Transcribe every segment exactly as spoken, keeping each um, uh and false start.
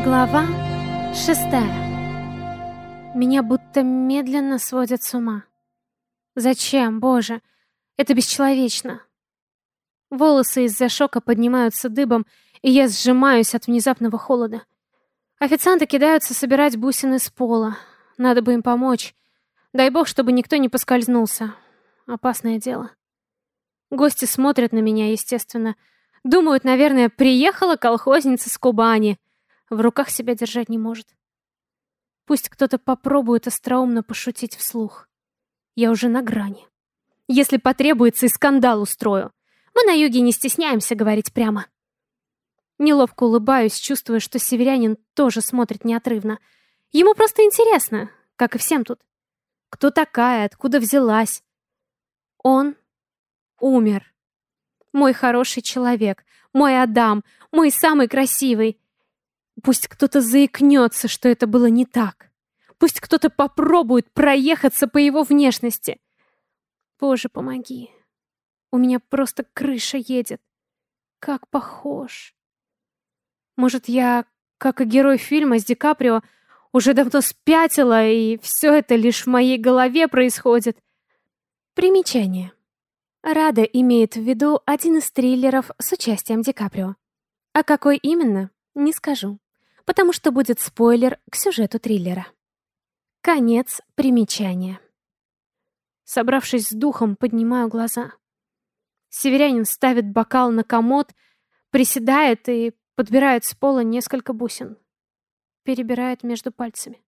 Глава шестая. Меня будто медленно сводят с ума. Зачем, Боже? Это бесчеловечно. Волосы из-за шока поднимаются дыбом, и я сжимаюсь от внезапного холода. Официанты кидаются собирать бусины с пола. Надо бы им помочь. Дай бог, чтобы никто не поскользнулся. Опасное дело. Гости смотрят на меня, естественно. Думают, наверное, приехала колхозница с Кубани. В руках себя держать не может. Пусть кто-то попробует остроумно пошутить вслух. Я уже на грани. Если потребуется, и скандал устрою. Мы на юге не стесняемся говорить прямо. Неловко улыбаюсь, чувствуя, что северянин тоже смотрит неотрывно. Ему просто интересно, как и всем тут. Кто такая, откуда взялась? Он умер. Мой хороший человек, мой Адам, мой самый красивый. Пусть кто-то заикнется, что это было не так. Пусть кто-то попробует проехаться по его внешности. Боже, помоги. У меня просто крыша едет. Как похож. Может, я, как и герой фильма с Ди Каприо, уже давно спятила, и все это лишь в моей голове происходит. Примечание. Рада имеет в виду один из триллеров с участием Ди Каприо. А какой именно, не скажу, потому что будет спойлер к сюжету триллера. Конец примечания. Собравшись с духом, поднимаю глаза. Северянин ставит бокал на комод, приседает и подбирает с пола несколько бусин. Перебирает между пальцами.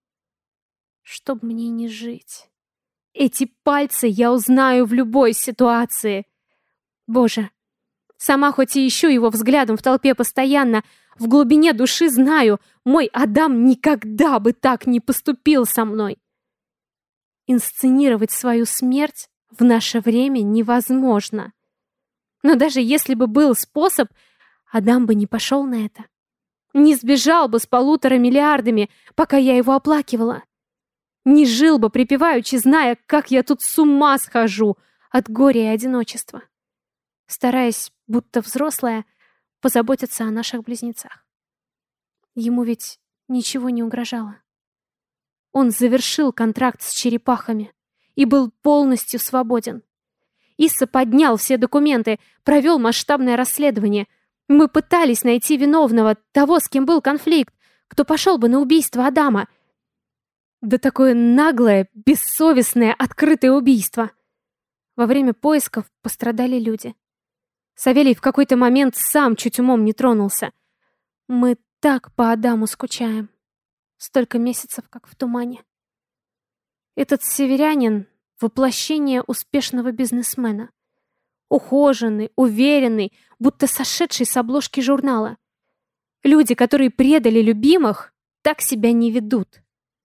Чтоб мне не жить. Эти пальцы я узнаю в любой ситуации. Боже, сама хоть и ищу его взглядом в толпе постоянно, в глубине души знаю, мой Адам никогда бы так не поступил со мной. Инсценировать свою смерть в наше время невозможно. Но даже если бы был способ, Адам бы не пошел на это. Не сбежал бы с полутора миллиардами, пока я его оплакивала. Не жил бы припеваючи, зная, как я тут с ума схожу от горя и одиночества. Стараясь, будто взрослая, позаботиться о наших близнецах. Ему ведь ничего не угрожало. Он завершил контракт с черепахами и был полностью свободен. Исса поднял все документы, провел масштабное расследование. Мы пытались найти виновного, того, с кем был конфликт, кто пошел бы на убийство Адама. Да такое наглое, бессовестное, открытое убийство. Во время поисков пострадали люди. Савелий в какой-то момент сам чуть умом не тронулся. Мы так по Адаму скучаем. Столько месяцев, как в тумане. Этот северянин — воплощение успешного бизнесмена. Ухоженный, уверенный, будто сошедший с обложки журнала. Люди, которые предали любимых, так себя не ведут.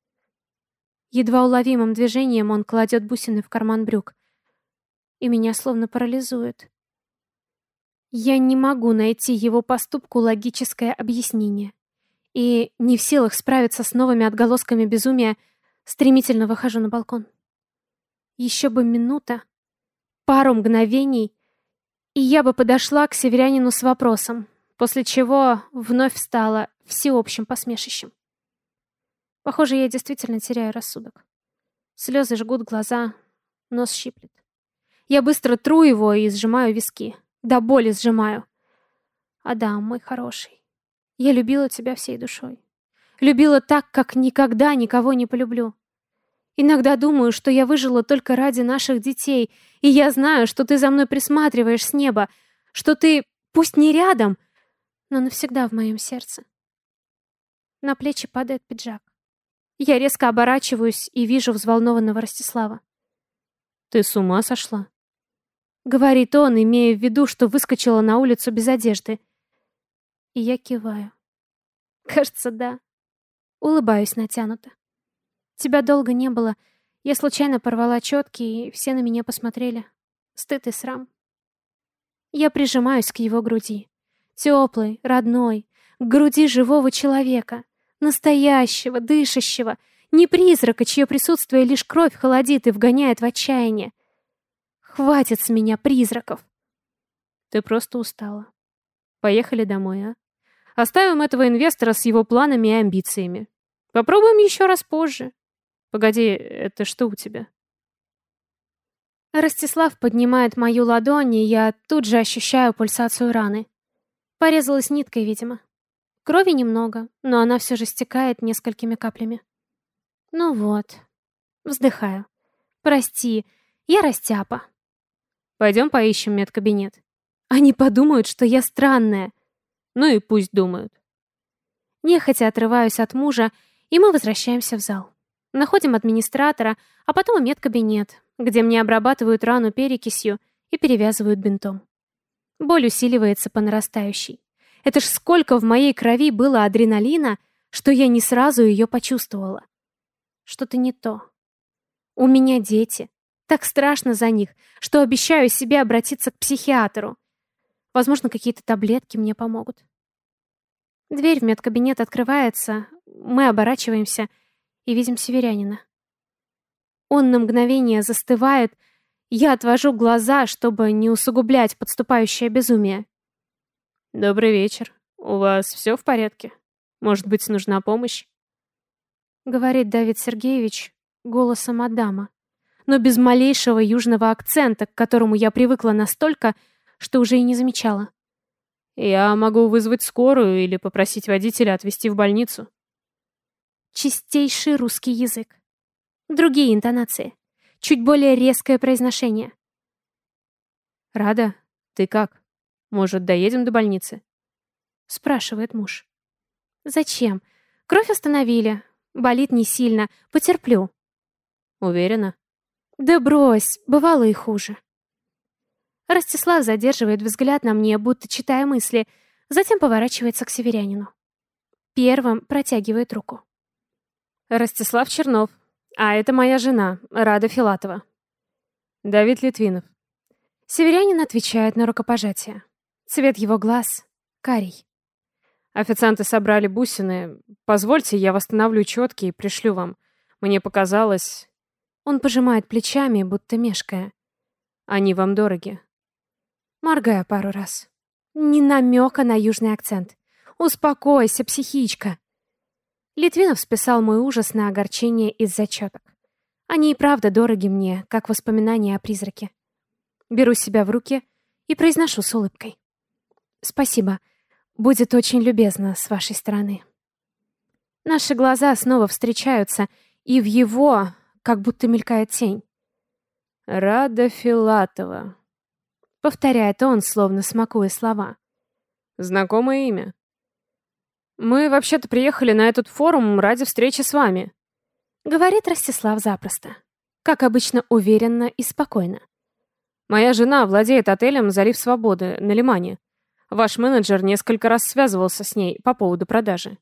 Едва уловимым движением он кладет бусины в карман брюк. И меня словно парализует. Я не могу найти его поступку логическое объяснение. И, не в силах справиться с новыми отголосками безумия, стремительно выхожу на балкон. Еще бы минута, пару мгновений, и я бы подошла к северянину с вопросом, после чего вновь стала всеобщим посмешищем. Похоже, я действительно теряю рассудок. Слезы жгут глаза, нос щиплет. Я быстро тру его и сжимаю виски. До боли сжимаю. Адам, мой хороший, я любила тебя всей душой. Любила так, как никогда никого не полюблю. Иногда думаю, что я выжила только ради наших детей, и я знаю, что ты за мной присматриваешь с неба, что ты, пусть не рядом, но навсегда в моем сердце. На плечи падает пиджак. Я резко оборачиваюсь и вижу взволнованного Ростислава. «Ты с ума сошла?» — говорит он, имея в виду, что выскочила на улицу без одежды. И я киваю. Кажется, да. Улыбаюсь натянуто. Тебя долго не было. Я случайно порвала четки, и все на меня посмотрели. Стыд и срам. Я прижимаюсь к его груди. Теплой, родной, к груди живого человека. Настоящего, дышащего. Не призрака, чье присутствие лишь кровь холодит и вгоняет в отчаяние. Хватит с меня призраков. Ты просто устала. Поехали домой, а? Оставим этого инвестора с его планами и амбициями. Попробуем еще раз позже. Погоди, это что у тебя? Ростислав поднимает мою ладонь, и я тут же ощущаю пульсацию раны. Порезалась ниткой, видимо. Крови немного, но она все же стекает несколькими каплями. Ну вот. Вздыхаю. Прости, я растяпа. Пойдем поищем медкабинет. Они подумают, что я странная. Ну и пусть думают. Нехотя отрываюсь от мужа, и мы возвращаемся в зал. Находим администратора, а потом и медкабинет, где мне обрабатывают рану перекисью и перевязывают бинтом. Боль усиливается по нарастающей. Это ж сколько в моей крови было адреналина, что я не сразу ее почувствовала. Что-то не то. У меня дети. Так страшно за них, что обещаю себе обратиться к психиатру. Возможно, какие-то таблетки мне помогут. Дверь в медкабинет открывается, мы оборачиваемся и видим северянина. Он на мгновение застывает, я отвожу глаза, чтобы не усугублять подступающее безумие. «Добрый вечер. У вас все в порядке? Может быть, нужна помощь?» Говорит Давид Сергеевич голосом Адама, но без малейшего южного акцента, к которому я привыкла настолько, что уже и не замечала. «Я могу вызвать скорую или попросить водителя отвезти в больницу». Чистейший русский язык. Другие интонации. Чуть более резкое произношение. «Рада, ты как? Может, доедем до больницы?» Спрашивает муж. «Зачем? Кровь остановили. Болит не сильно. Потерплю». «Уверена?» «Да брось, бывало и хуже». Ростислав задерживает взгляд на мне, будто читая мысли, затем поворачивается к северянину. Первым протягивает руку. «Ростислав Чернов. А это моя жена, Рада Филатова». «Давид Литвинов». Северянин отвечает на рукопожатие. Цвет его глаз — карий. «Официанты собрали бусины. Позвольте, я восстановлю четки и пришлю вам. Мне показалось...» Он пожимает плечами, будто мешкая. «Они вам дороги». Моргаю пару раз. Ни намека на южный акцент. «Успокойся, психичка». Литвинов списал мой ужас на огорчение из зачеток. Они и правда дороги мне, как воспоминания о призраке. Беру себя в руки и произношу с улыбкой. «Спасибо. Будет очень любезно с вашей стороны». Наши глаза снова встречаются, и в его как будто мелькает тень. «Рада Филатова», — повторяет он, словно смакуя слова. «Знакомое имя. Мы вообще-то приехали на этот форум ради встречи с вами», — говорит Ростислав запросто. Как обычно, уверенно и спокойно. «Моя жена владеет отелем «Залив Свободы» на Лимане. Ваш менеджер несколько раз связывался с ней по поводу продажи».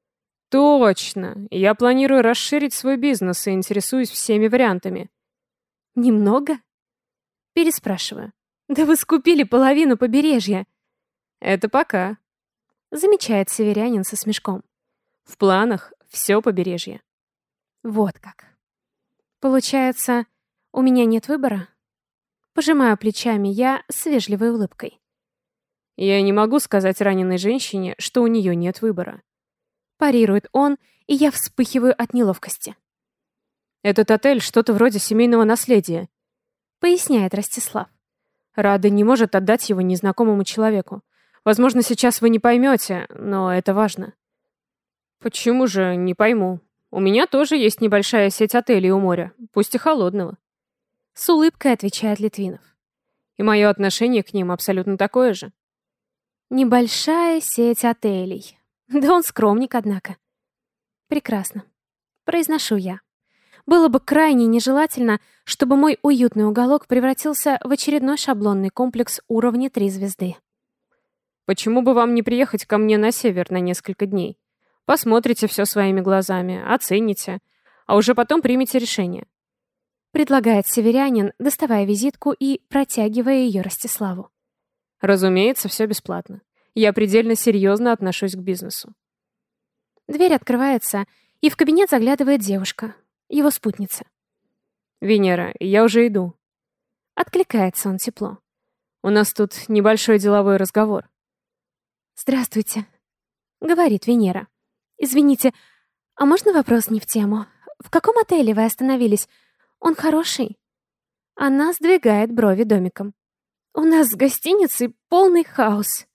«Точно! Я планирую расширить свой бизнес и интересуюсь всеми вариантами». «Немного?» Переспрашиваю. «Да вы скупили половину побережья». «Это пока», — замечает северянин со смешком. «В планах все побережье». Вот как. Получается, у меня нет выбора? Пожимаю плечами я с вежливой улыбкой. «Я не могу сказать раненой женщине, что у нее нет выбора». Парирует он, и я вспыхиваю от неловкости. «Этот отель что-то вроде семейного наследия», — поясняет Ростислав. «Рада не может отдать его незнакомому человеку. Возможно, сейчас вы не поймете, но это важно». «Почему же не пойму? У меня тоже есть небольшая сеть отелей у моря, пусть и холодного». С улыбкой отвечает Литвинов. «И мое отношение к ним абсолютно такое же». Небольшая сеть отелей. Да он скромник, однако. Прекрасно. Произношу я. Было бы крайне нежелательно, чтобы мой уютный уголок превратился в очередной шаблонный комплекс уровня три звезды. «Почему бы вам не приехать ко мне на север на несколько дней? Посмотрите все своими глазами, оцените, а уже потом примите решение», — предлагает северянин, доставая визитку и протягивая ее Ростиславу. «Разумеется, все бесплатно. Я предельно серьезно отношусь к бизнесу». Дверь открывается, и в кабинет заглядывает девушка, его спутница. «Венера, я уже иду». Откликается он тепло. «У нас тут небольшой деловой разговор». «Здравствуйте». — говорит Венера. «Извините, а можно вопрос не в тему? В каком отеле вы остановились? Он хороший?» Она сдвигает брови домиком. «У нас с гостиницей полный хаос».